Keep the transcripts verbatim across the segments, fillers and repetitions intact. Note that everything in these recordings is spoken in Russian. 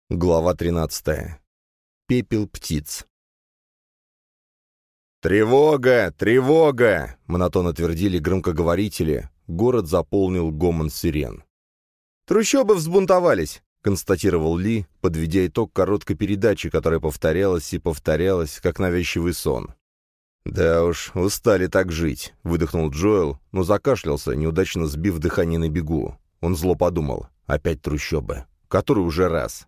Глава тринадцатая. Пепел птиц. «Тревога! Тревога!» — монотонно твердили громкоговорители. Город заполнил гомон сирен. «Трущобы взбунтовались!» — констатировал Ли, подведя итог короткой передачи, которая повторялась и повторялась, как навязчивый сон. «Да уж, устали так жить», — выдохнул Джоэл, но закашлялся, неудачно сбив дыхание на бегу. Он зло подумал. «Опять трущобы. Который уже раз».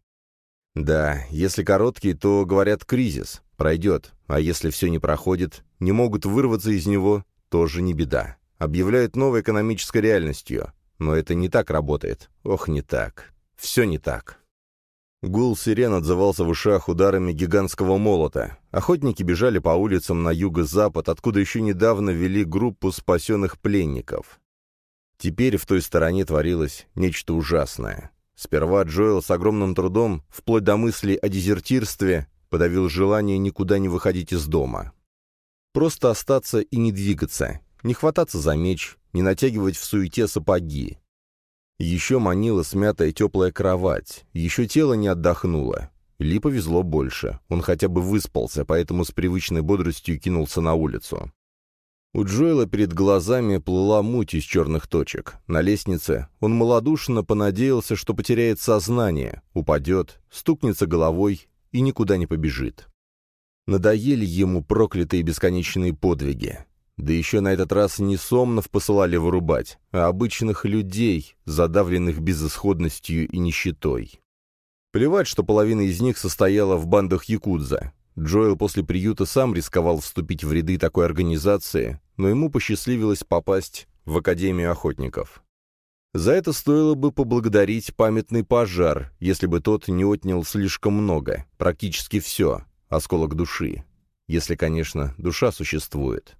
Да, если короткий, то, говорят, кризис. Пройдет. А если все не проходит, не могут вырваться из него, тоже не беда. Объявляют новой экономической реальностью. Но это не так работает. Ох, не так. Все не так. Гул сирен отзывался в ушах ударами гигантского молота. Охотники бежали по улицам на юго-запад, откуда еще недавно вели группу спасенных пленников. Теперь в той стороне творилось нечто ужасное. Сперва Джоэл с огромным трудом, вплоть до мысли о дезертирстве, подавил желание никуда не выходить из дома. Просто остаться и не двигаться, не хвататься за меч, не натягивать в суете сапоги. Еще манила смятая теплая кровать, еще тело не отдохнуло. Ли повезло больше, он хотя бы выспался, поэтому с привычной бодростью кинулся на улицу. У Джоэла перед глазами плыла муть из черных точек. На лестнице он малодушно понадеялся, что потеряет сознание, упадет, стукнется головой и никуда не побежит. Надоели ему проклятые бесконечные подвиги. Да еще на этот раз не сомнов посылали вырубать, а обычных людей, задавленных безысходностью и нищетой. Плевать, что половина из них состояла в бандах якудза. Джоэл после приюта сам рисковал вступить в ряды такой организации, но ему посчастливилось попасть в Академию охотников. За это стоило бы поблагодарить памятный пожар, если бы тот не отнял слишком много, практически все, осколок души. Если, конечно, душа существует.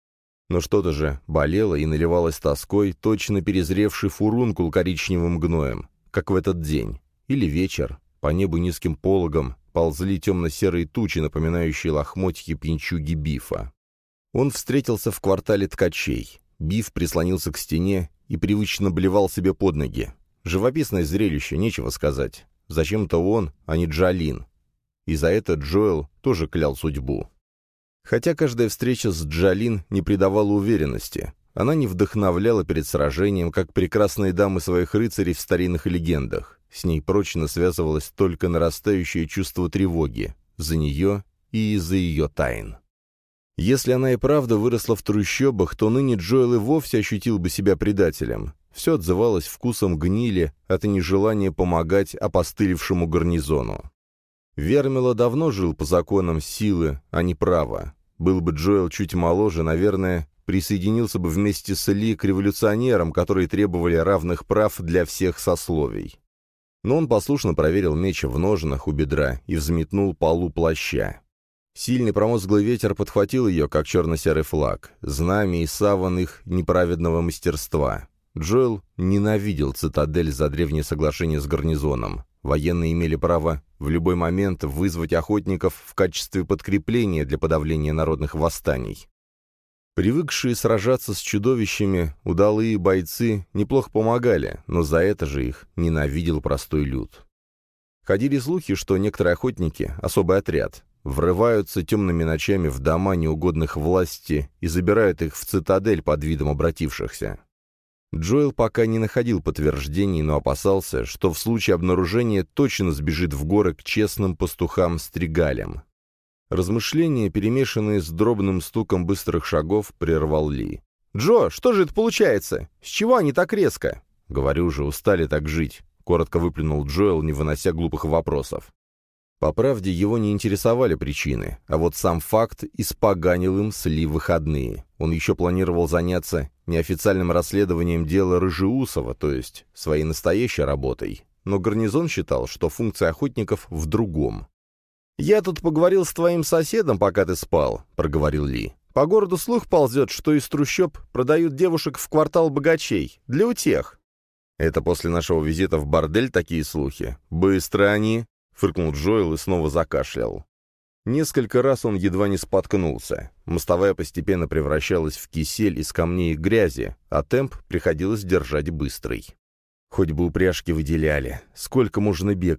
Но что-то же болело и наливалось тоской, точно перезревший фурункул коричневым гноем, как в этот день. Или вечер, по небу низким пологом, ползли темно-серые тучи, напоминающие лохмотья пьянчуги Бифа. Он встретился в квартале ткачей. Биф прислонился к стене и привычно блевал себе под ноги. Живописное зрелище, нечего сказать. Зачем-то он, а не Джалин. И за это Джоэл тоже клял судьбу. Хотя каждая встреча с Джалин не придавала уверенности. Она не вдохновляла перед сражением, как прекрасные дамы своих рыцарей в старинных легендах. С ней прочно связывалось только нарастающее чувство тревоги за нее и из-за ее тайн. Если она и правда выросла в трущобах, то ныне Джоэл и вовсе ощутил бы себя предателем. Все отзывалось вкусом гнили от нежелания помогать опостылевшему гарнизону. Вермила давно жил по законам силы, а не права. Был бы Джоэл чуть моложе, наверное, присоединился бы вместе с Ли к революционерам, которые требовали равных прав для всех сословий. Но он послушно проверил меч в ножнах у бедра и взметнул полу плаща. Сильный промозглый ветер подхватил ее, как черно-серый флаг, знамя и саван их неправедного мастерства. Джоэл ненавидел цитадель за древнее соглашение с гарнизоном. Военные имели право в любой момент вызвать охотников в качестве подкрепления для подавления народных восстаний. Привыкшие сражаться с чудовищами, удалые бойцы неплохо помогали, но за это же их ненавидел простой люд. Ходили слухи, что некоторые охотники, особый отряд, врываются темными ночами в дома неугодных власти и забирают их в цитадель под видом обратившихся. Джоэл пока не находил подтверждений, но опасался, что в случае обнаружения точно сбежит в горы к честным пастухам-стригалям. Размышления, перемешанные с дробным стуком быстрых шагов, прервал Ли. «Джо, что же это получается? С чего они так резко?» «Говорю же, устали так жить», — коротко выплюнул Джоэл, не вынося глупых вопросов. По правде, его не интересовали причины, а вот сам факт испоганил им с Ли выходные. Он еще планировал заняться неофициальным расследованием дела Рыжеусова, то есть своей настоящей работой. Но гарнизон считал, что функция охотников в другом. «Я тут поговорил с твоим соседом, пока ты спал», — проговорил Ли. «По городу слух ползет, что из трущоб продают девушек в квартал богачей. Для утех». «Это после нашего визита в бордель такие слухи? Быстро они!» — фыркнул Джоэл и снова закашлял. Несколько раз он едва не споткнулся. Мостовая постепенно превращалась в кисель из камней и грязи, а темп приходилось держать быстрый. Хоть бы упряжки выделяли. Сколько можно бегать?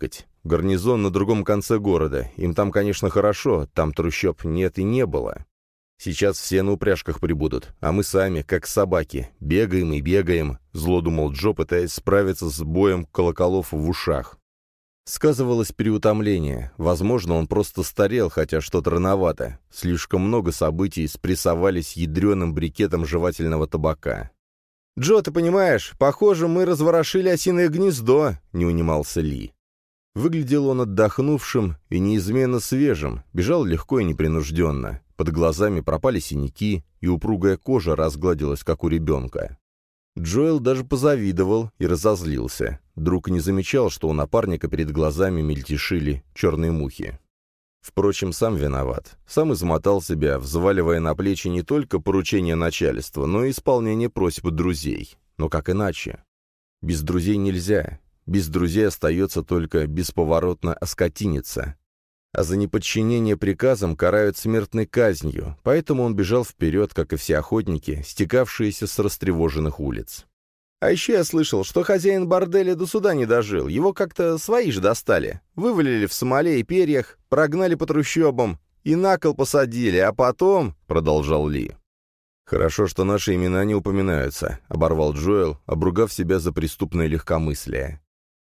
Гарнизон на другом конце города. Им там, конечно, хорошо, там трущоб нет и не было. Сейчас все на упряжках прибудут, а мы сами, как собаки, бегаем и бегаем», — зло думал Джо, пытаясь справиться с боем колоколов в ушах. Сказывалось переутомление. Возможно, он просто старел, хотя что-то рановато. Слишком много событий спрессовались ядреным брикетом жевательного табака. «Джо, ты понимаешь, похоже, мы разворошили осиное гнездо», — не унимался Ли. Выглядел он отдохнувшим и неизменно свежим, бежал легко и непринужденно. Под глазами пропали синяки, и упругая кожа разгладилась, как у ребенка. Джоэл даже позавидовал и разозлился. Друг не замечал, что у напарника перед глазами мельтешили черные мухи. Впрочем, сам виноват. Сам измотал себя, взваливая на плечи не только поручения начальства, но и исполнение просьб друзей. Но как иначе? Без друзей нельзя. Без друзей остается только бесповоротно оскотиниться. А за неподчинение приказам карают смертной казнью, поэтому он бежал вперед, как и все охотники, стекавшиеся с растревоженных улиц. А еще я слышал, что хозяин борделя до суда не дожил, его как-то свои же достали. Вывалили в смоле и перьях, прогнали по трущобам и на кол посадили, а потом, — продолжал Ли. «Хорошо, что наши имена не упоминаются», — оборвал Джоэл, обругав себя за преступное легкомыслие.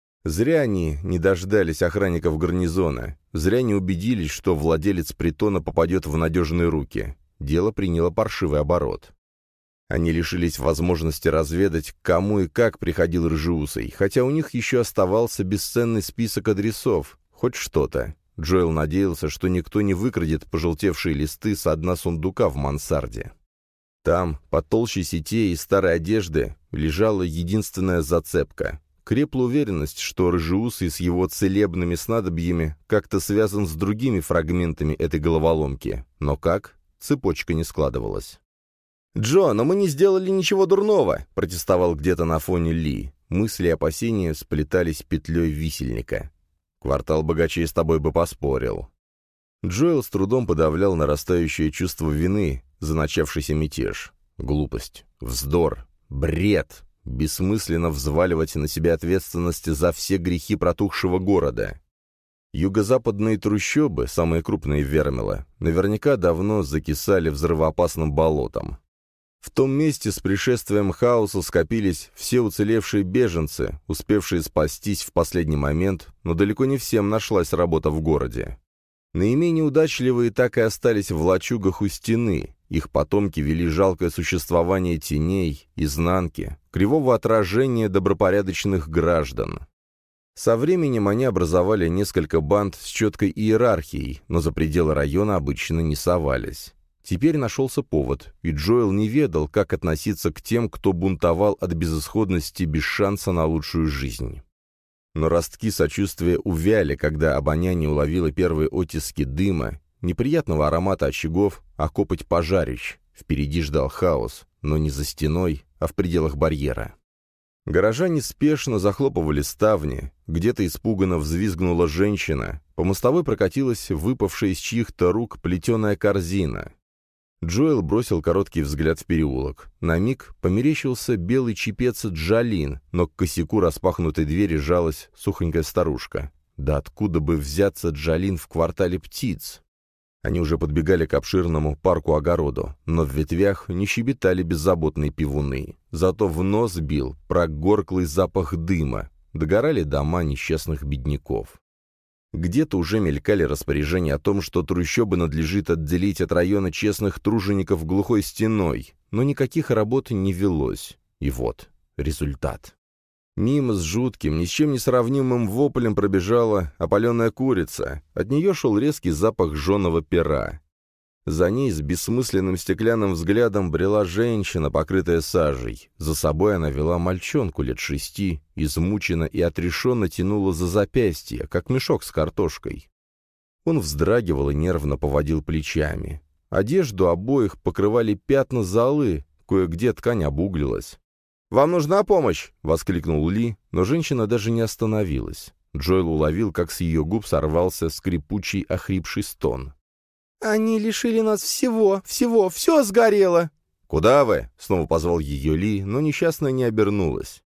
Зря они не дождались охранников гарнизона, зря не убедились, что владелец притона попадет в надежные руки. Дело приняло паршивый оборот. Они лишились возможности разведать, к кому и как приходил Рыжеусый, хотя у них еще оставался бесценный список адресов, хоть что-то. Джоэл надеялся, что никто не выкрадет пожелтевшие листы со дна сундука в мансарде. Там, под толщей сетей и старой одежды, лежала единственная зацепка. Крепла уверенность, что Рыжеусый с его целебными снадобьями как-то связан с другими фрагментами этой головоломки. Но как? Цепочка не складывалась. «Джо, но мы не сделали ничего дурного», — протестовал где-то на фоне Ли. Мысли и опасения сплетались петлей висельника. «Квартал богачей с тобой бы поспорил». Джоэл с трудом подавлял нарастающее чувство вины за начавшийся мятеж. Глупость, вздор, бред. Бессмысленно взваливать на себя ответственность за все грехи протухшего города. Юго-западные трущобы, самые крупные в Вермило, наверняка давно закисали взрывоопасным болотом. В том месте с пришествием хаоса скопились все уцелевшие беженцы, успевшие спастись в последний момент, но далеко не всем нашлась работа в городе. Наименее удачливые так и остались в лачугах у стены, их потомки вели жалкое существование теней, изнанки, кривого отражения добропорядочных граждан. Со временем они образовали несколько банд с четкой иерархией, но за пределы района обычно не совались. Теперь нашелся повод, и Джоэл не ведал, как относиться к тем, кто бунтовал от безысходности без шанса на лучшую жизнь. Но ростки сочувствия увяли, когда обоняние уловило первые оттиски дыма, неприятного аромата очагов, а копоть пожарищ. Впереди ждал хаос, но не за стеной, а в пределах барьера. Горожане спешно захлопывали ставни, где-то испуганно взвизгнула женщина, по мостовой прокатилась выпавшая из чьих-то рук плетеная корзина. Джоэл бросил короткий взгляд в переулок. На миг померещился белый чепец Джалин, но к косяку распахнутой двери жалась сухонькая старушка. Да откуда бы взяться Джалин в квартале птиц? Они уже подбегали к обширному парку-огороду, но в ветвях не щебетали беззаботные пивуны. Зато в нос бил прогорклый запах дыма. Догорали дома несчастных бедняков. Где-то уже мелькали распоряжения о том, что трущобы надлежит отделить от района честных тружеников глухой стеной, но никаких работ не велось. И вот результат. Мимо с жутким, ни с чем не сравнимым воплем пробежала опаленная курица. От нее шел резкий запах жженого пера. За ней с бессмысленным стеклянным взглядом брела женщина, покрытая сажей. За собой она вела мальчонку лет шести, измученно и отрешенно тянула за запястье, как мешок с картошкой. Он вздрагивал и нервно поводил плечами. Одежду обоих покрывали пятна золы, кое-где ткань обуглилась. «Вам нужна помощь!» — воскликнул Ли, но женщина даже не остановилась. Джоэл уловил, как с ее губ сорвался скрипучий, охрипший стон. «Они лишили нас всего, всего, все сгорело!» «Куда вы?» — снова позвал ее Ли, но несчастная не обернулась.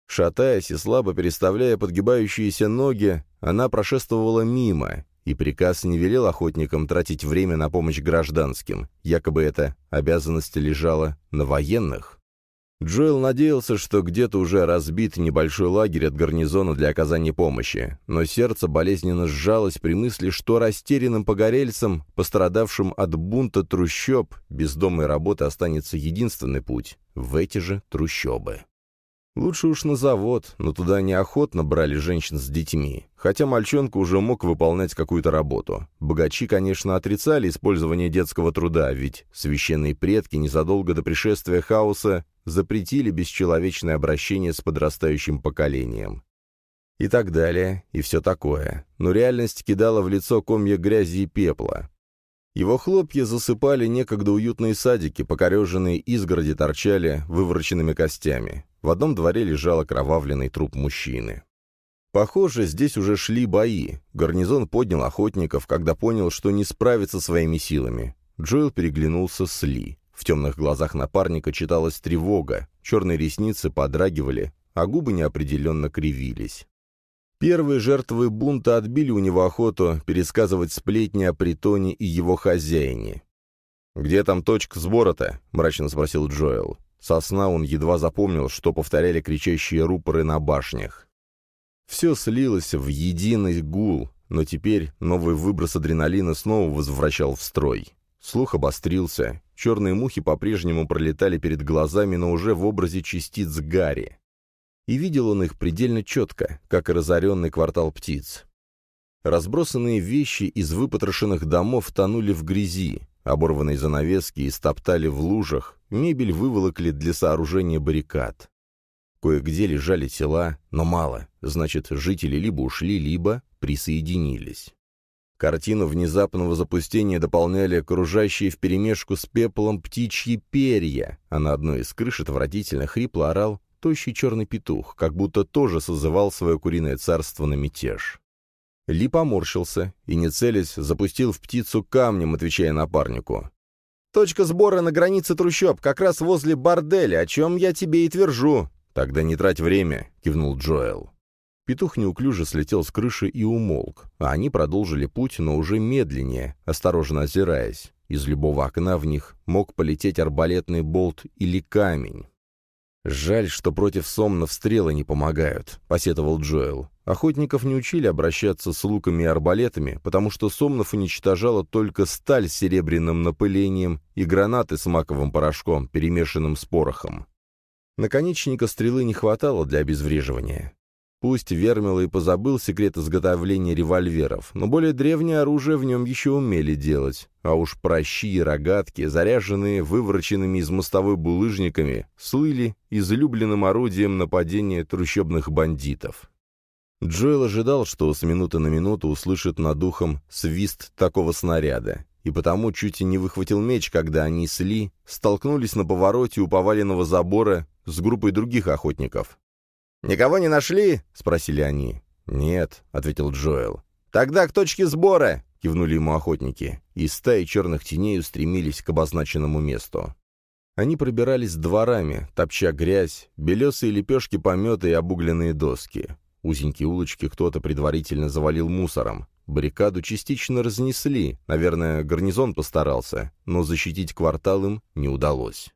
Шатаясь и слабо переставляя подгибающиеся ноги, она прошествовала мимо, и приказ не велел охотникам тратить время на помощь гражданским, якобы эта обязанность лежала на военных. Джоэл надеялся, что где-то уже разбит небольшой лагерь от гарнизона для оказания помощи, но сердце болезненно сжалось при мысли, что растерянным погорельцам, пострадавшим от бунта трущоб, без дома и работы останется единственный путь — в эти же трущобы. Лучше уж на завод, но туда неохотно брали женщин с детьми, хотя мальчонка уже мог выполнять какую-то работу. Богачи, конечно, отрицали использование детского труда, ведь священные предки незадолго до пришествия хаоса запретили бесчеловечное обращение с подрастающим поколением. И так далее, и все такое. Но реальность кидала в лицо комья грязи и пепла. Его хлопья засыпали некогда уютные садики, покореженные изгороди торчали вывороченными костями. В одном дворе лежал окровавленный труп мужчины. Похоже, здесь уже шли бои. Гарнизон поднял охотников, когда понял, что не справится своими силами. Джоэл переглянулся с Ли. В темных глазах напарника читалась тревога, черные ресницы подрагивали, а губы неопределенно кривились. Первые жертвы бунта отбили у него охоту пересказывать сплетни о притоне и его хозяине. «Где там точка сбора-то?» — мрачно спросил Джоэл. Со сна он едва запомнил, что повторяли кричащие рупоры на башнях. Все слилось в единый гул, но теперь новый выброс адреналина снова возвращал в строй. Слух обострился, черные мухи по-прежнему пролетали перед глазами, но уже в образе частиц гари. И видел он их предельно четко, как и разоренный квартал птиц. Разбросанные вещи из выпотрошенных домов тонули в грязи, оборванные занавески истоптали в лужах, мебель выволокли для сооружения баррикад. Кое-где лежали тела, но мало, значит, жители либо ушли, либо присоединились. Картину внезапного запустения дополняли окружающие вперемешку с пеплом птичьи перья, а на одной из крыш отвратительно хрипло орал тощий черный петух, как будто тоже созывал свое куриное царство на мятеж. Ли поморщился и, не целясь, запустил в птицу камнем, отвечая напарнику. «Точка сбора на границе трущоб, как раз возле борделя, о чем я тебе и твержу». «Тогда не трать время», — кивнул Джоэл. Петух неуклюже слетел с крыши и умолк, а они продолжили путь, но уже медленнее, осторожно озираясь. Из любого окна в них мог полететь арбалетный болт или камень. «Жаль, что против сомнов стрелы не помогают», — посетовал Джоэл. Охотников не учили обращаться с луками и арбалетами, потому что сомнов уничтожала только сталь с серебряным напылением и гранаты с маковым порошком, перемешанным с порохом. Наконечника стрелы не хватало для обезвреживания. Пусть Вермила и позабыл секрет изготовления револьверов, но более древнее оружие в нем еще умели делать, а уж пращи и рогатки, заряженные вывороченными из мостовой булыжниками, слыли излюбленным орудием нападения трущобных бандитов. Джоэл ожидал, что с минуты на минуту услышит над ухом свист такого снаряда, и потому чуть и не выхватил меч, когда они с Ли столкнулись на повороте у поваленного забора с группой других охотников. «Никого не нашли?» — спросили они. «Нет», — ответил Джоэл. «Тогда к точке сбора!» — кивнули ему охотники, и стаи черных теней устремились к обозначенному месту. Они пробирались дворами, топча грязь, белесые лепешки помета и обугленные доски. Узенькие улочки кто-то предварительно завалил мусором. Баррикаду частично разнесли, наверное, гарнизон постарался, но защитить квартал им не удалось.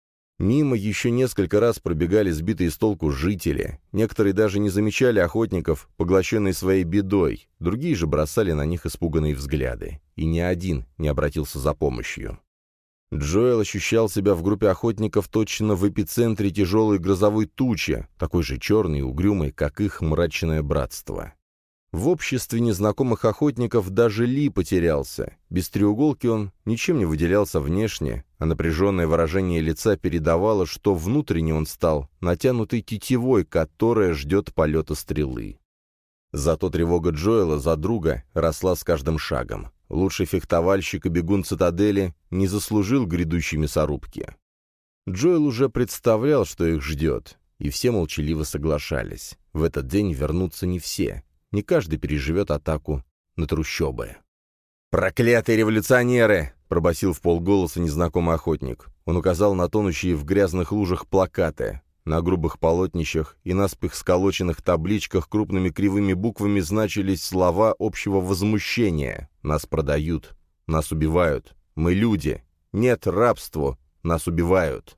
Мимо еще несколько раз пробегали сбитые с толку жители. Некоторые даже не замечали охотников, поглощенные своей бедой, другие же бросали на них испуганные взгляды. И ни один не обратился за помощью. Джоэл ощущал себя в группе охотников точно в эпицентре тяжелой грозовой тучи, такой же черной и угрюмой, как их мрачное братство. В обществе незнакомых охотников даже Ли потерялся. Без треуголки он ничем не выделялся внешне, а напряженное выражение лица передавало, что внутренне он стал натянутой тетивой, которая ждет полета стрелы. Зато тревога Джоэла за друга росла с каждым шагом. Лучший фехтовальщик и бегун цитадели не заслужил грядущей мясорубки. Джоэл уже представлял, что их ждет, и все молчаливо соглашались. В этот день вернутся не все. Не каждый переживет атаку на трущобы. «Проклятые революционеры!» — пробасил вполголоса незнакомый охотник. Он указал на тонущие в грязных лужах плакаты. На грубых полотнищах и наспех сколоченных табличках крупными кривыми буквами значились слова общего возмущения. «Нас продают. Нас убивают. Мы люди. Нет рабству. Нас убивают».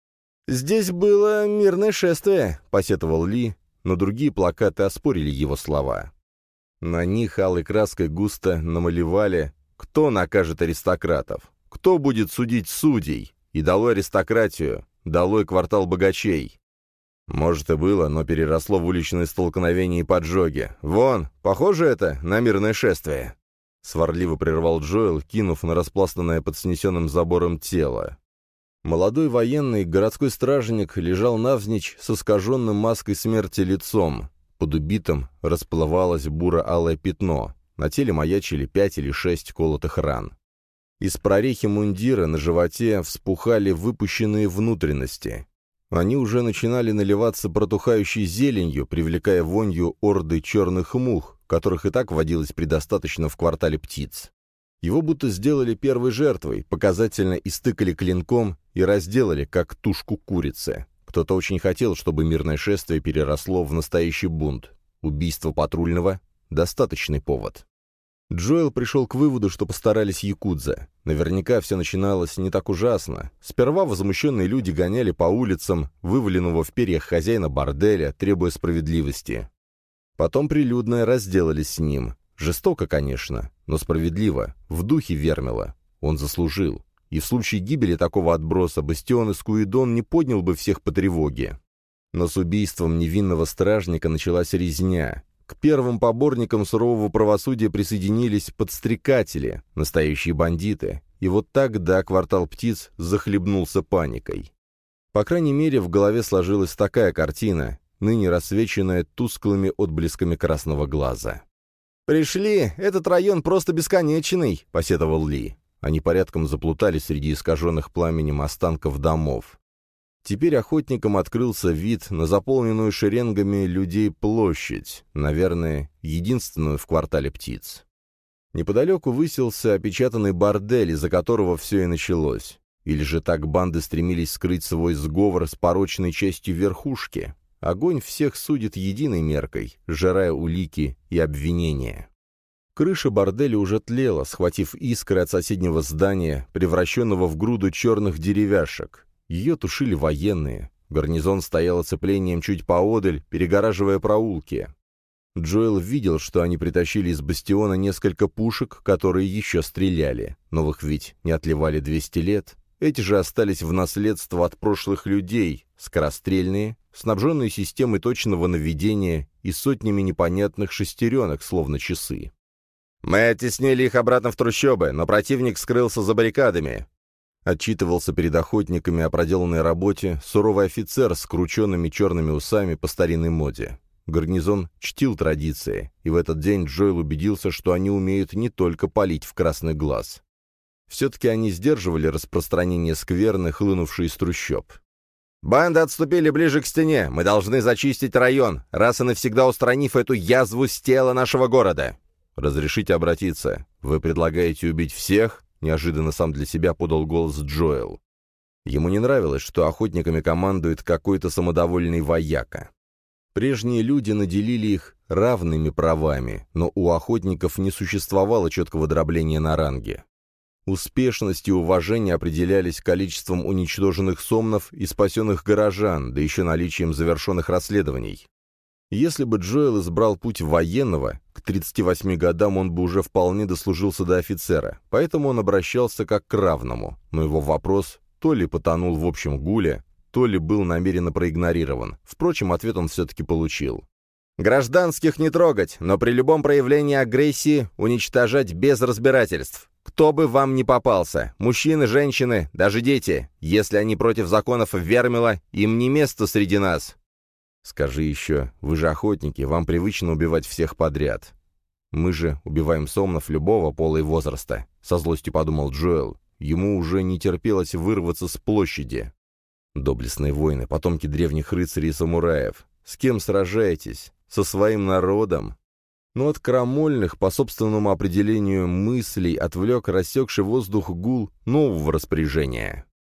«Здесь было мирное шествие», — посетовал Ли, но другие плакаты оспорили его слова. На них алой краской густо намалевали «Кто накажет аристократов? Кто будет судить судей? И долой аристократию! Долой квартал богачей!» Может и было, но переросло в уличные столкновения и поджоги. «Вон, похоже это на мирное шествие?» Сварливо прервал Джоэл, кинув на распластанное под снесенным забором тело. Молодой военный городской стражник лежал навзничь с искаженным маской смерти лицом. Под убитым расплывалось буро-алое пятно. На теле маячили пять или шесть колотых ран. Из прорехи мундира на животе вспухали выпущенные внутренности. Они уже начинали наливаться протухающей зеленью, привлекая вонью орды черных мух, которых и так водилось предостаточно в квартале птиц. Его будто сделали первой жертвой, показательно истыкали клинком и разделали, как тушку курицы. Кто-то очень хотел, чтобы мирное шествие переросло в настоящий бунт. Убийство патрульного — достаточный повод. Джоэл пришел к выводу, что постарались якудза. Наверняка все начиналось не так ужасно. Сперва возмущенные люди гоняли по улицам вываленного в перьях хозяина борделя, требуя справедливости. Потом прилюдно разделались с ним. Жестоко, конечно, но справедливо, в духе Вермила. Он заслужил. И в случае гибели такого отброса Бастион из Куидон не поднял бы всех по тревоге. Но с убийством невинного стражника началась резня. К первым поборникам сурового правосудия присоединились подстрекатели, настоящие бандиты, и вот тогда квартал птиц захлебнулся паникой. По крайней мере, в голове сложилась такая картина, ныне рассвеченная тусклыми отблесками красного глаза. «Пришли, этот район просто бесконечный», — посетовал Ли. Они порядком заплутали среди искаженных пламенем останков домов. Теперь охотникам открылся вид на заполненную шеренгами людей площадь, наверное, единственную в квартале птиц. Неподалеку высился опечатанный бордель, из-за которого все и началось. Или же так банды стремились скрыть свой сговор с порочной частью верхушки. Огонь всех судит единой меркой, сжирая улики и обвинения. Крыша борделя уже тлела, схватив искры от соседнего здания, превращенного в груду черных деревяшек. Ее тушили военные. Гарнизон стоял оцеплением чуть поодаль, перегораживая проулки. Джоэл видел, что они притащили из бастиона несколько пушек, которые еще стреляли. Новых ведь не отливали двести лет. Эти же остались в наследство от прошлых людей, скорострельные, снабженные системой точного наведения и сотнями непонятных шестеренок, словно часы. «Мы оттеснили их обратно в трущобы, но противник скрылся за баррикадами», отчитывался перед охотниками о проделанной работе суровый офицер с крученными черными усами по старинной моде. Гарнизон чтил традиции, и в этот день Джоэл убедился, что они умеют не только палить в красный глаз. Все-таки они сдерживали распространение скверны, хлынувшей из трущоб. «Банды отступили ближе к стене. Мы должны зачистить район, раз и навсегда устранив эту язву с тела нашего города». «Разрешите обратиться. Вы предлагаете убить всех?» — неожиданно сам для себя подал голос Джоэл. Ему не нравилось, что охотниками командует какой-то самодовольный вояка. Прежние люди наделили их равными правами, но у охотников не существовало четкого дробления на ранге. Успешность и уважение определялись количеством уничтоженных сомнов и спасенных горожан, да еще наличием завершенных расследований. Если бы Джоэл избрал путь военного, к тридцати восьми годам он бы уже вполне дослужился до офицера, поэтому он обращался как к равному, но его вопрос то ли потонул в общем гуле, то ли был намеренно проигнорирован. Впрочем, ответ он все-таки получил. «Гражданских не трогать, но при любом проявлении агрессии уничтожать без разбирательств. Кто бы вам ни попался, мужчины, женщины, даже дети, если они против законов Вермила, им не место среди нас». «Скажи еще, вы же охотники, вам привычно убивать всех подряд. Мы же убиваем сомнов любого пола и возраста», — со злостью подумал Джоэл. Ему уже не терпелось вырваться с площади. «Доблестные воины, потомки древних рыцарей и самураев. С кем сражаетесь? Со своим народом?» Но от крамольных, по собственному определению, мыслей отвлек рассекший воздух гул нового распоряжения.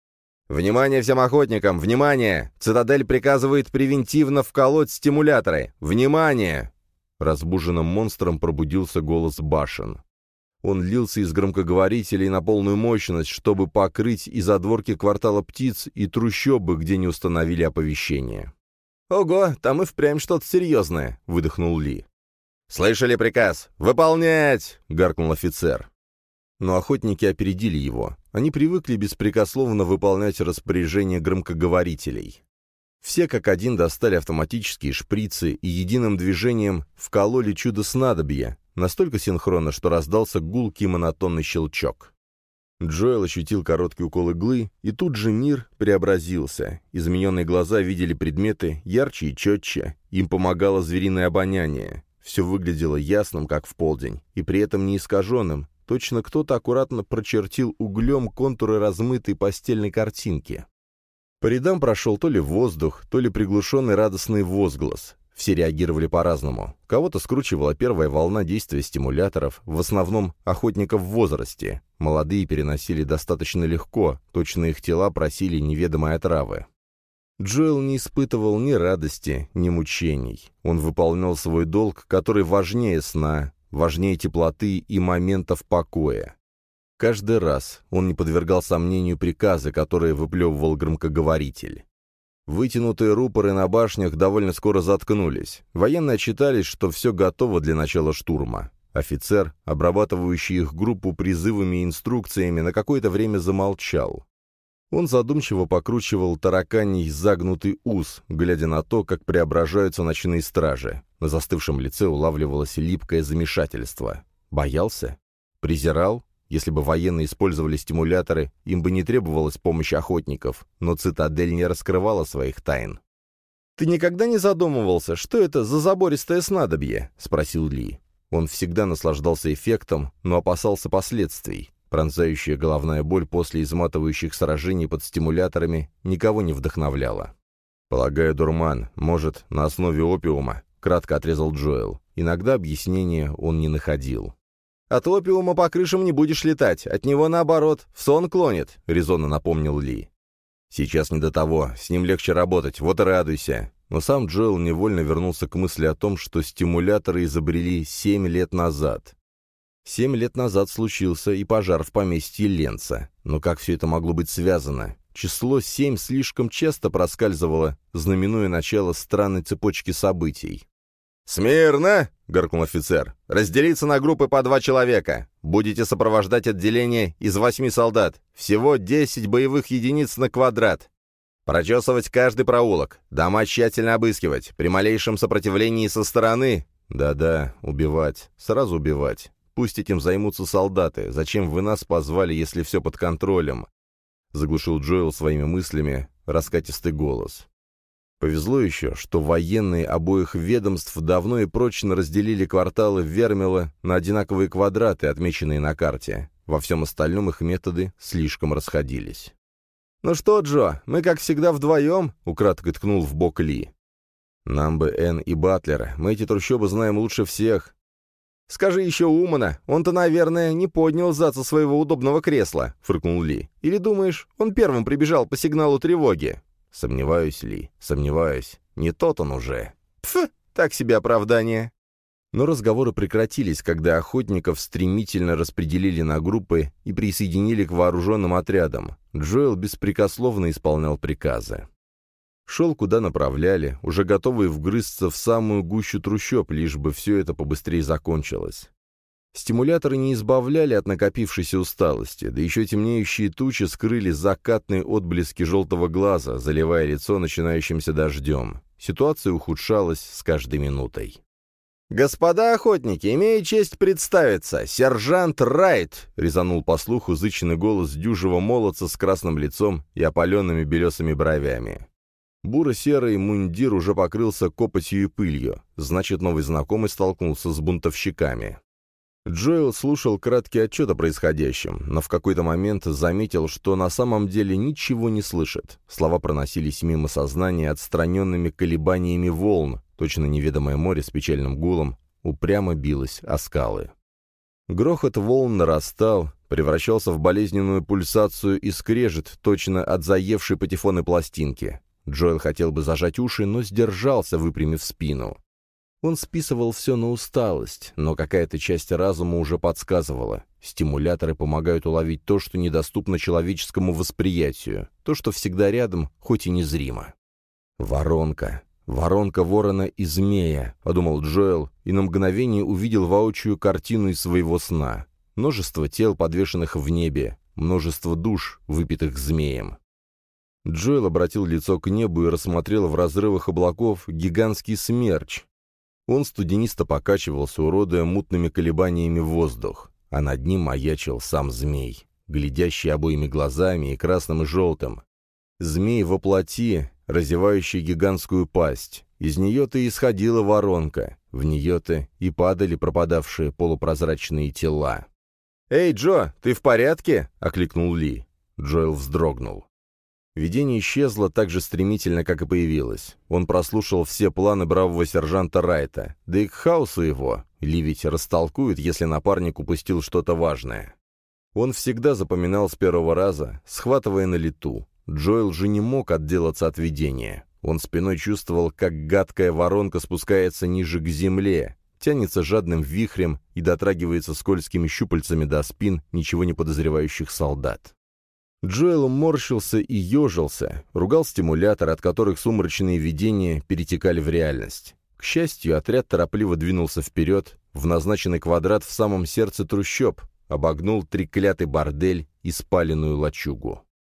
«Внимание всем охотникам! Внимание! Цитадель приказывает превентивно вколоть стимуляторы! Внимание!» Разбуженным монстром пробудился голос башен. Он лился из громкоговорителей на полную мощность, чтобы покрыть и задворки квартала птиц, и трущобы, где не установили оповещение. «Ого, там и впрямь что-то серьезное!» — выдохнул Ли. «Слышали приказ? Выполнять!» — гаркнул офицер. Но охотники опередили его. Они привыкли беспрекословно выполнять распоряжения громкоговорителей. Все как один достали автоматические шприцы и единым движением вкололи чудо-снадобье, настолько синхронно, что раздался гулкий монотонный щелчок. Джоэл ощутил короткий укол иглы, и тут же мир преобразился. Измененные глаза видели предметы ярче и четче, им помогало звериное обоняние. Все выглядело ясным, как в полдень, и при этом не искаженным. Точно кто-то аккуратно прочертил углем контуры размытой постельной картинки. По рядам прошел то ли воздух, то ли приглушенный радостный возглас. Все реагировали по-разному. Кого-то скручивала первая волна действия стимуляторов, в основном охотников в возрасте. Молодые переносили достаточно легко, точно их тела просили неведомой отравы. Джоэл не испытывал ни радости, ни мучений. Он выполнял свой долг, который важнее сна, важнее теплоты и моментов покоя. Каждый раз он не подвергал сомнению приказы, которые выплевывал громкоговоритель. Вытянутые рупоры на башнях довольно скоро заткнулись. Военные отчитались, что все готово для начала штурма. Офицер, обрабатывающий их группу призывами и инструкциями, на какое-то время замолчал. Он задумчиво покручивал тараканий загнутый ус, глядя на то, как преображаются ночные стражи. На застывшем лице улавливалось липкое замешательство. Боялся? Презирал? Если бы военные использовали стимуляторы, им бы не требовалась помощь охотников, но цитадель не раскрывала своих тайн. «Ты никогда не задумывался, что это за забористое снадобье?» — спросил Ли. Он всегда наслаждался эффектом, но опасался последствий. Пронзающая головная боль после изматывающих сражений под стимуляторами никого не вдохновляла. «Полагаю, дурман, может, на основе опиума», — кратко отрезал Джоэл. Иногда объяснения он не находил. «От опиума по крышам не будешь летать, от него, наоборот, в сон клонит», — резонно напомнил Ли. «Сейчас не до того, с ним легче работать, вот и радуйся». Но сам Джоэл невольно вернулся к мысли о том, что стимуляторы изобрели семь лет назад. Семь лет назад случился и пожар в поместье Ленца. Но как все это могло быть связано? Число семь слишком часто проскальзывало, знаменуя начало странной цепочки событий. «Смирно!» — гаркнул офицер. «Разделиться на группы по два человека. Будете сопровождать отделение из восьми солдат. Всего десять боевых единиц на квадрат. Прочесывать каждый проулок. Дома тщательно обыскивать. При малейшем сопротивлении со стороны...» «Да-да, убивать. Сразу убивать. Пусть этим займутся солдаты. Зачем вы нас позвали, если все под контролем?» Заглушил Джоэл своими мыслями раскатистый голос. Повезло еще, что военные обоих ведомств давно и прочно разделили кварталы Вермила на одинаковые квадраты, отмеченные на карте. Во всем остальном их методы слишком расходились. «Ну что, Джо, мы, как всегда, вдвоем?» — украдкой ткнул в бок Ли. «Нам бы Энн и Батлера. Мы эти трущобы знаем лучше всех». «Скажи еще Умана. Он-то, наверное, не поднял зад со своего удобного кресла», — фыркнул Ли. «Или думаешь, он первым прибежал по сигналу тревоги?» «Сомневаюсь, Ли, сомневаюсь. Не тот он уже». «Пф, так себе оправдание». Но разговоры прекратились, когда охотников стремительно распределили на группы и присоединили к вооруженным отрядам. Джоэл беспрекословно исполнял приказы. Шел, куда направляли, уже готовый вгрызться в самую гущу трущоб, лишь бы все это побыстрее закончилось. Стимуляторы не избавляли от накопившейся усталости, да еще темнеющие тучи скрыли закатные отблески желтого глаза, заливая лицо начинающимся дождем. Ситуация ухудшалась с каждой минутой. «Господа охотники, имею честь представиться, сержант Райт!» — резанул по слуху зычный голос дюжего молодца с красным лицом и опаленными белесыми бровями. Буро-серый мундир уже покрылся копотью и пылью, значит, новый знакомый столкнулся с бунтовщиками. Джоэл слушал краткий отчет о происходящем, но в какой-то момент заметил, что на самом деле ничего не слышит. Слова проносились мимо сознания отстраненными колебаниями волн, точно неведомое море с печальным гулом упрямо билось о скалы. Грохот волн нарастал, превращался в болезненную пульсацию и скрежет, точно от заевшей патефонной пластинки. Джоэл хотел бы зажать уши, но сдержался, выпрямив спину. Он списывал все на усталость, но какая-то часть разума уже подсказывала. Стимуляторы помогают уловить то, что недоступно человеческому восприятию, то, что всегда рядом, хоть и незримо. «Воронка. Воронка ворона и змея», — подумал Джоэл, и на мгновение увидел воочию картину из своего сна. Множество тел, подвешенных в небе, множество душ, выпитых змеем. Джоэл обратил лицо к небу и рассмотрел в разрывах облаков гигантский смерч. Он студенисто покачивался, уродуя мутными колебаниями воздух, а над ним маячил сам змей, глядящий обоими глазами, и красным, и желтым. Змей во плоти, разевающий гигантскую пасть. Из нее-то и исходила воронка, в нее-то и падали пропадавшие полупрозрачные тела. «Эй, Джо, ты в порядке?» — окликнул Ли. Джоэл вздрогнул. Видение исчезло так же стремительно, как и появилось. Он прослушал все планы бравого сержанта Райта. Да и к хаосу его. Ли ведь растолкует, если напарник упустил что-то важное. Он всегда запоминал с первого раза, схватывая на лету. Джоэл же не мог отделаться от видения. Он спиной чувствовал, как гадкая воронка спускается ниже к земле, тянется жадным вихрем и дотрагивается скользкими щупальцами до спин ничего не подозревающих солдат. Джоэл морщился и ежился, ругал стимуляторы, от которых сумрачные видения перетекали в реальность. К счастью, отряд торопливо двинулся вперед, в назначенный квадрат в самом сердце трущоб, обогнул треклятый бордель и спаленную лачугу.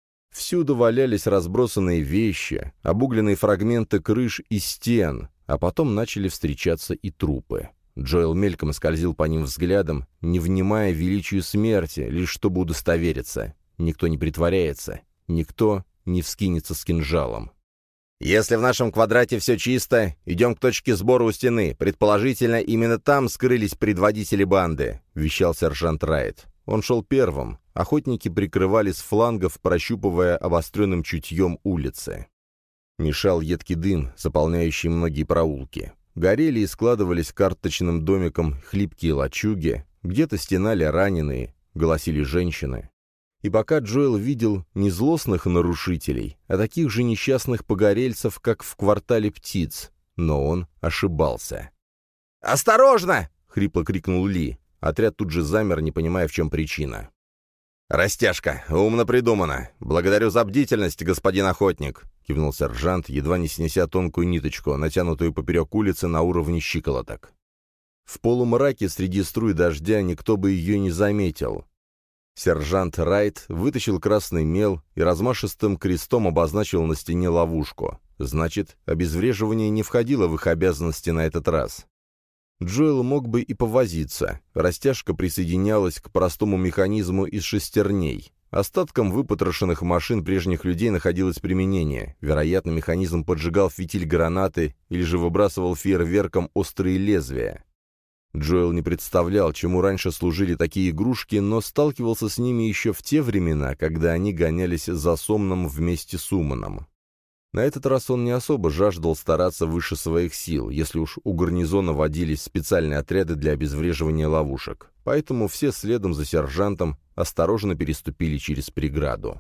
Всюду валялись разбросанные вещи, обугленные фрагменты крыш и стен, а потом начали встречаться и трупы. Джоэл мельком скользил по ним взглядом, не внимая величию смерти, лишь чтобы удостовериться. Никто не притворяется, никто не вскинется с кинжалом. «Если в нашем квадрате все чисто, идем к точке сбора у стены. Предположительно, именно там скрылись предводители банды», — вещал сержант Райт. Он шел первым. Охотники прикрывали с флангов, прощупывая обостренным чутьем улицы. Мешал едкий дым, заполняющий многие проулки. Горели и складывались карточным домиком хлипкие лачуги, где-то стенали раненые, голосили женщины. И пока Джоэл видел не злостных нарушителей, а таких же несчастных погорельцев, как в квартале птиц, но он ошибался. «Осторожно!» — хрипло крикнул Ли. Отряд тут же замер, не понимая, в чем причина. «Растяжка! Умно придумано! Благодарю за бдительность, господин охотник!» — кивнул сержант, едва не снеся тонкую ниточку, натянутую поперек улицы на уровне щиколоток. В полумраке среди струй дождя никто бы ее не заметил. Сержант Райт вытащил красный мел и размашистым крестом обозначил на стене ловушку. Значит, обезвреживание не входило в их обязанности на этот раз. Джоэл мог бы и повозиться. Растяжка присоединялась к простому механизму из шестерней. Остаткам выпотрошенных машин прежних людей находилось применение. Вероятно, механизм поджигал фитиль гранаты или же выбрасывал фейерверком острые лезвия. Джоэл не представлял, чему раньше служили такие игрушки, но сталкивался с ними еще в те времена, когда они гонялись за Сомном вместе с Уманом. На этот раз он не особо жаждал стараться выше своих сил, если уж у гарнизона водились специальные отряды для обезвреживания ловушек, поэтому все следом за сержантом осторожно переступили через преграду.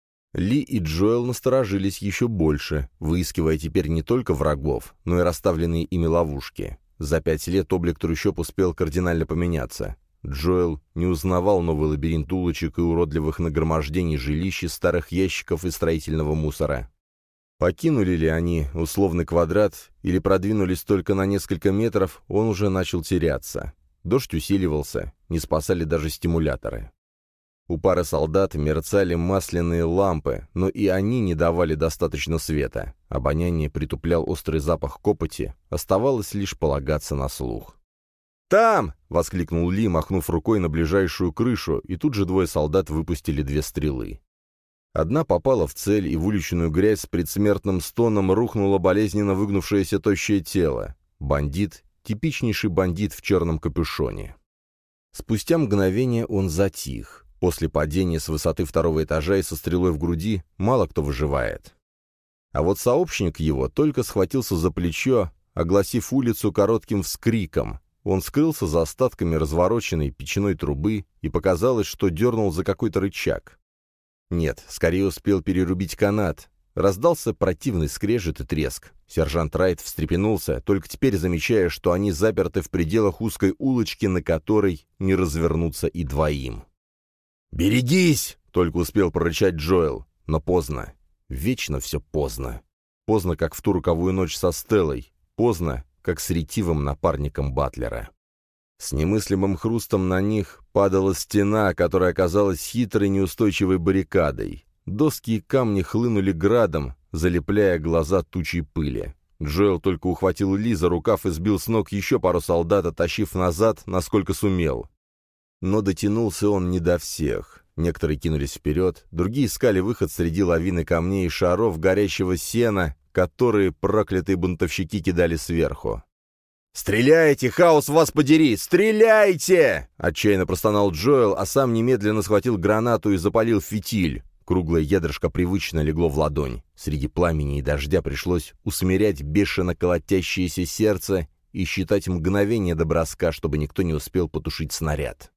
Ли и Джоэл насторожились еще больше, выискивая теперь не только врагов, но и расставленные ими ловушки. За пять лет облик трущоб успел кардинально поменяться. Джоэл не узнавал новый лабиринт улочек и уродливых нагромождений жилищ из старых ящиков и строительного мусора. Покинули ли они условный квадрат или продвинулись только на несколько метров, он уже начал теряться. Дождь усиливался, не спасали даже стимуляторы. У пары солдат мерцали масляные лампы, но и они не давали достаточно света. Обоняние притуплял острый запах копоти, оставалось лишь полагаться на слух. «Там!» — воскликнул Ли, махнув рукой на ближайшую крышу, и тут же двое солдат выпустили две стрелы. Одна попала в цель, и в уличную грязь с предсмертным стоном рухнуло болезненно выгнувшееся тощее тело. Бандит, типичнейший бандит в черном капюшоне. Спустя мгновение он затих. После падения с высоты второго этажа и со стрелой в груди мало кто выживает. А вот сообщник его только схватился за плечо, огласив улицу коротким вскриком. он скрылся за остатками развороченной печной трубы, и показалось, что дернул за какой-то рычаг. Нет, скорее успел перерубить канат. Раздался противный скрежет и треск. Сержант Райт встрепенулся, только теперь замечая, что они заперты в пределах узкой улочки, на которой не развернуться и двоим. «Берегись!» — только успел прорычать Джоэл, но поздно. Вечно все поздно. Поздно, как в ту роковую ночь со Стеллой. Поздно, как с ретивым напарником Батлера. С немыслимым хрустом на них падала стена, которая оказалась хитрой неустойчивой баррикадой. Доски и камни хлынули градом, залепляя глаза тучей пыли. Джоэл только ухватил Ли за рукав и сбил с ног еще пару солдат, оттащив назад, насколько сумел. Но дотянулся он не до всех. Некоторые кинулись вперед, другие искали выход среди лавины камней и шаров горящего сена, которые проклятые бунтовщики кидали сверху. «Стреляйте, хаос вас подери! Стреляйте!» — отчаянно простонал Джоэл, а сам немедленно схватил гранату и запалил фитиль. Круглое ядрышко привычно легло в ладонь. Среди пламени и дождя пришлось усмирять бешено колотящееся сердце и считать мгновение до броска, чтобы никто не успел потушить снаряд.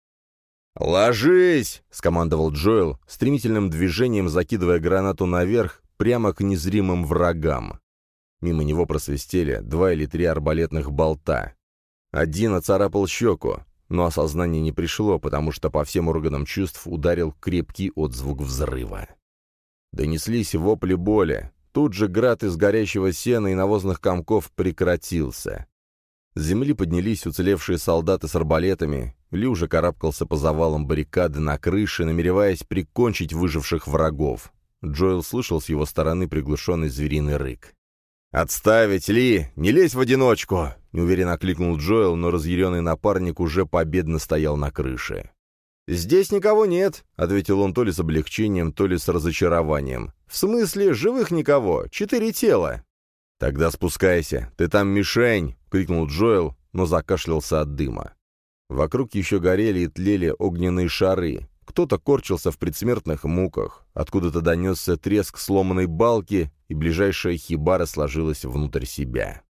«Ложись!» — скомандовал Джоэл, стремительным движением закидывая гранату наверх, прямо к незримым врагам. Мимо него просвистели два или три арбалетных болта. Один оцарапал щеку, но осознание не пришло, потому что по всем органам чувств ударил крепкий отзвук взрыва. Донеслись вопли боли. Тут же град из горящего сена и навозных комков прекратился. С земли поднялись уцелевшие солдаты с арбалетами. Ли уже карабкался по завалам баррикады на крыше, намереваясь прикончить выживших врагов. Джоэл слышал с его стороны приглушенный звериный рык. «Отставить, Ли! Не лезь в одиночку!» — неуверенно окликнул Джоэл, но разъяренный напарник уже победно стоял на крыше. «Здесь никого нет», — ответил он то ли с облегчением, то ли с разочарованием. «В смысле, живых никого, четыре тела». «Тогда спускайся, ты там мишень!» — крикнул Джоэл, но закашлялся от дыма. Вокруг еще горели и тлели огненные шары. Кто-то корчился в предсмертных муках, откуда-то донесся треск сломанной балки, и ближайшая хибара сложилась внутрь себя.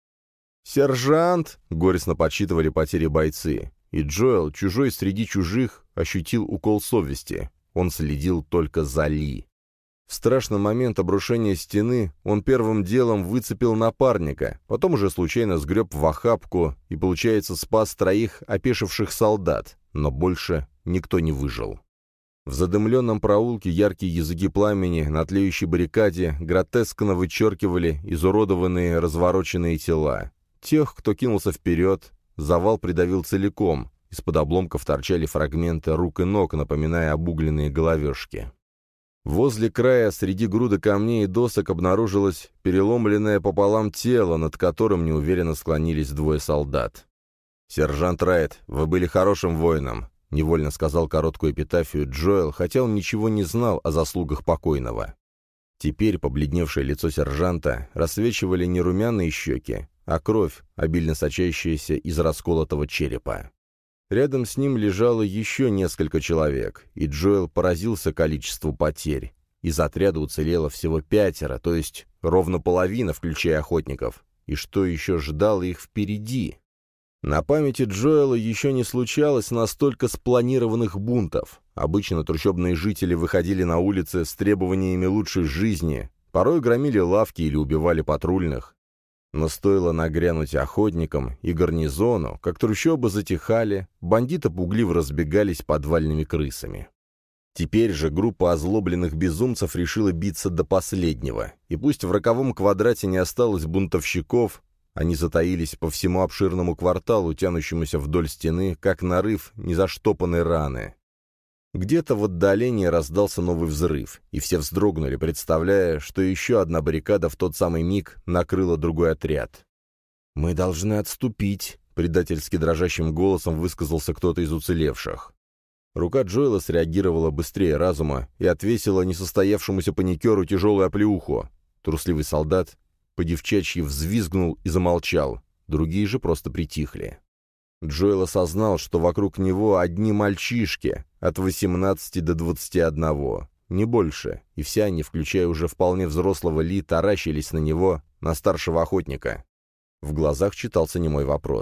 «Сержант!» — горестно подсчитывали потери бойцы, и Джоэл, чужой среди чужих, ощутил укол совести. Он следил только за Ли. В страшный момент обрушения стены он первым делом выцепил напарника, потом уже случайно сгреб в охапку и, получается, спас троих опешивших солдат, но больше никто не выжил. В задымленном проулке яркие языки пламени на тлеющей баррикаде гротескно вычеркивали изуродованные развороченные тела. Тех, кто кинулся вперед, завал придавил целиком, из-под обломков торчали фрагменты рук и ног, напоминая обугленные головешки. Возле края среди груды камней и досок обнаружилось переломленное пополам тело, над которым неуверенно склонились двое солдат. «Сержант Райт, вы были хорошим воином», — невольно сказал короткую эпитафию Джоэл, хотя он ничего не знал о заслугах покойного. Теперь побледневшее лицо сержанта рассвечивали не румяные щеки, а кровь, обильно сочащаяся из расколотого черепа. Рядом с ним лежало еще несколько человек, и Джоэл поразился количеству потерь. Из отряда уцелело всего пятеро, то есть ровно половина, включая охотников. И что еще ждало их впереди? На памяти Джоэла еще не случалось настолько спланированных бунтов. Обычно трущобные жители выходили на улицы с требованиями лучшей жизни, порой громили лавки или убивали патрульных. Но стоило нагрянуть охотникам и гарнизону, как трущобы затихали, бандиты пугливо разбегались подвальными крысами. Теперь же группа озлобленных безумцев решила биться до последнего, и пусть в роковом квадрате не осталось бунтовщиков, они затаились по всему обширному кварталу, тянущемуся вдоль стены, как нарыв незаштопанной раны. Где-то в отдалении раздался новый взрыв, и все вздрогнули, представляя, что еще одна баррикада в тот самый миг накрыла другой отряд. «Мы должны отступить», — предательски дрожащим голосом высказался кто-то из уцелевших. Рука Джоэла среагировала быстрее разума и отвесила несостоявшемуся паникеру тяжелую оплеуху. Трусливый солдат по-девчачьи взвизгнул и замолчал, другие же просто притихли. Джоэл осознал, что вокруг него одни мальчишки, от восемнадцати до двадцати одного, не больше, и все они, включая уже вполне взрослого Ли, таращились на него, на старшего охотника. В глазах читался немой вопрос.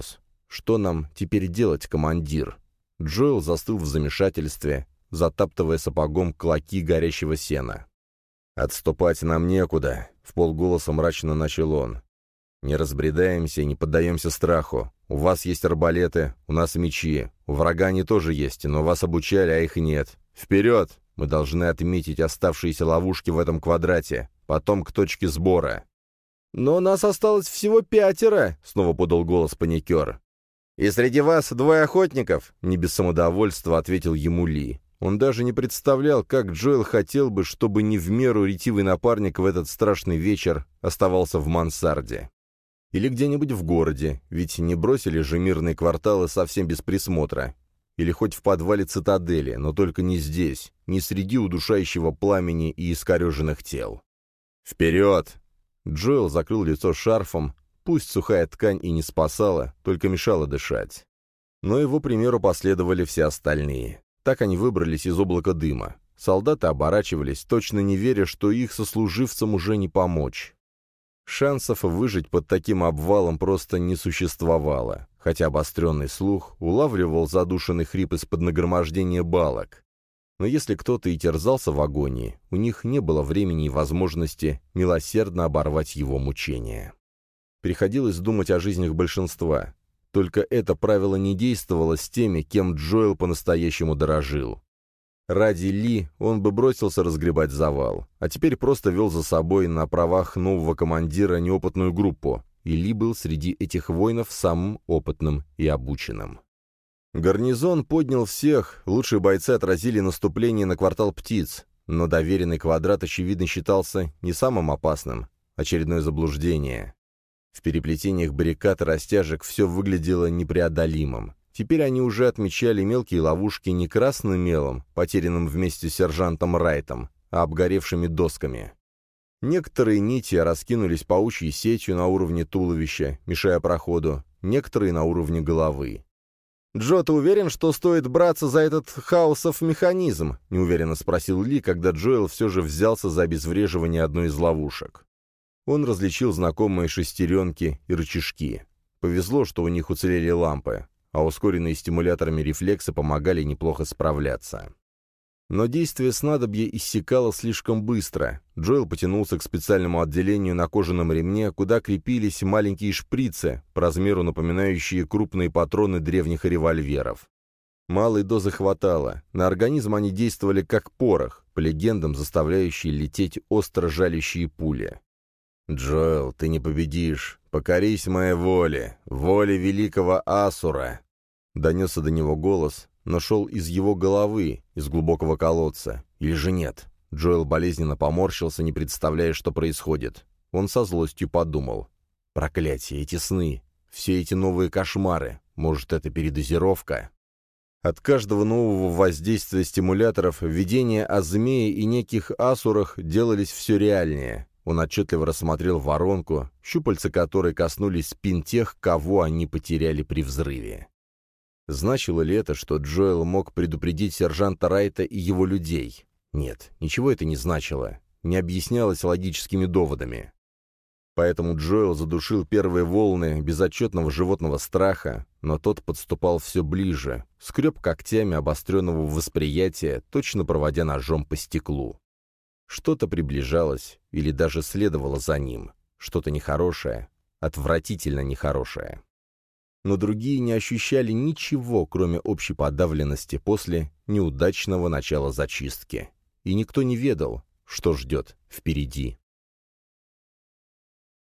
«Что нам теперь делать, командир?» Джоэл застыл в замешательстве, затаптывая сапогом клоки горящего сена. «Отступать нам некуда», — вполголоса мрачно начал он. «Не разбредаемся и не поддаемся страху. У вас есть арбалеты, у нас мечи. У врага они тоже есть, но вас обучали, а их нет. Вперед! Мы должны отметить оставшиеся ловушки в этом квадрате, потом к точке сбора». «Но нас осталось всего пятеро», — снова подал голос паникер. «И среди вас двое охотников», — не без самодовольства ответил ему Ли. Он даже не представлял, как Джоэл хотел бы, чтобы не в меру ретивый напарник в этот страшный вечер оставался в мансарде. Или где-нибудь в городе, ведь не бросили же мирные кварталы совсем без присмотра. Или хоть в подвале цитадели, но только не здесь, не среди удушающего пламени и искореженных тел. «Вперед!» Джоэл закрыл лицо шарфом, пусть сухая ткань и не спасала, только мешала дышать. Но его примеру последовали все остальные. Так они выбрались из облака дыма. Солдаты оборачивались, точно не веря, что их сослуживцам уже не помочь. Шансов выжить под таким обвалом просто не существовало, хотя обостренный слух улавливал задушенный хрип из-под нагромождения балок. Но если кто-то и терзался в агонии, у них не было времени и возможности милосердно оборвать его мучения. Приходилось думать о жизнях большинства. Только это правило не действовало с теми, кем Джоэл по-настоящему дорожил. Ради Ли он бы бросился разгребать завал, а теперь просто вел за собой на правах нового командира неопытную группу, и Ли был среди этих воинов самым опытным и обученным. Гарнизон поднял всех, лучшие бойцы отразили наступление на квартал птиц, но доверенный квадрат, очевидно, считался не самым опасным. Очередное заблуждение. В переплетениях баррикад и растяжек все выглядело непреодолимым. Теперь они уже отмечали мелкие ловушки не красным мелом, потерянным вместе с сержантом Райтом, а обгоревшими досками. Некоторые нити раскинулись паучьей сетью на уровне туловища, мешая проходу, некоторые на уровне головы. «Джо, ты уверен, что стоит браться за этот хаосов механизм?» — неуверенно спросил Ли, когда Джоэл все же взялся за обезвреживание одной из ловушек. Он различил знакомые шестеренки и рычажки. Повезло, что у них уцелели лампы, а ускоренные стимуляторами рефлексы помогали неплохо справляться. Но действие снадобья иссякало слишком быстро. Джоэл потянулся к специальному отделению на кожаном ремне, куда крепились маленькие шприцы, по размеру напоминающие крупные патроны древних револьверов. Малой дозы хватало, на организм они действовали как порох, по легендам заставляющие лететь остро жалящие пули. «Джоэл, ты не победишь. Покорись моей воле, воле великого Асура!» Донесся до него голос, но шел из его головы, из глубокого колодца. Или же нет? Джоэл болезненно поморщился, не представляя, что происходит. Он со злостью подумал. «Проклятие, эти сны, все эти новые кошмары. Может, это передозировка?» От каждого нового воздействия стимуляторов видения о змее и неких асурах делались все реальнее. Он отчетливо рассмотрел воронку, щупальца которой коснулись спин тех, кого они потеряли при взрыве. Значило ли это, что Джоэл мог предупредить сержанта Райта и его людей? Нет, ничего это не значило, не объяснялось логическими доводами. Поэтому Джоэл задушил первые волны безотчетного животного страха, но тот подступал все ближе, скреб когтями обостренного восприятия, точно проводя ножом по стеклу. Что-то приближалось или даже следовало за ним, что-то нехорошее, отвратительно нехорошее. Но другие не ощущали ничего, кроме общей подавленности после неудачного начала зачистки. И никто не ведал, что ждет впереди.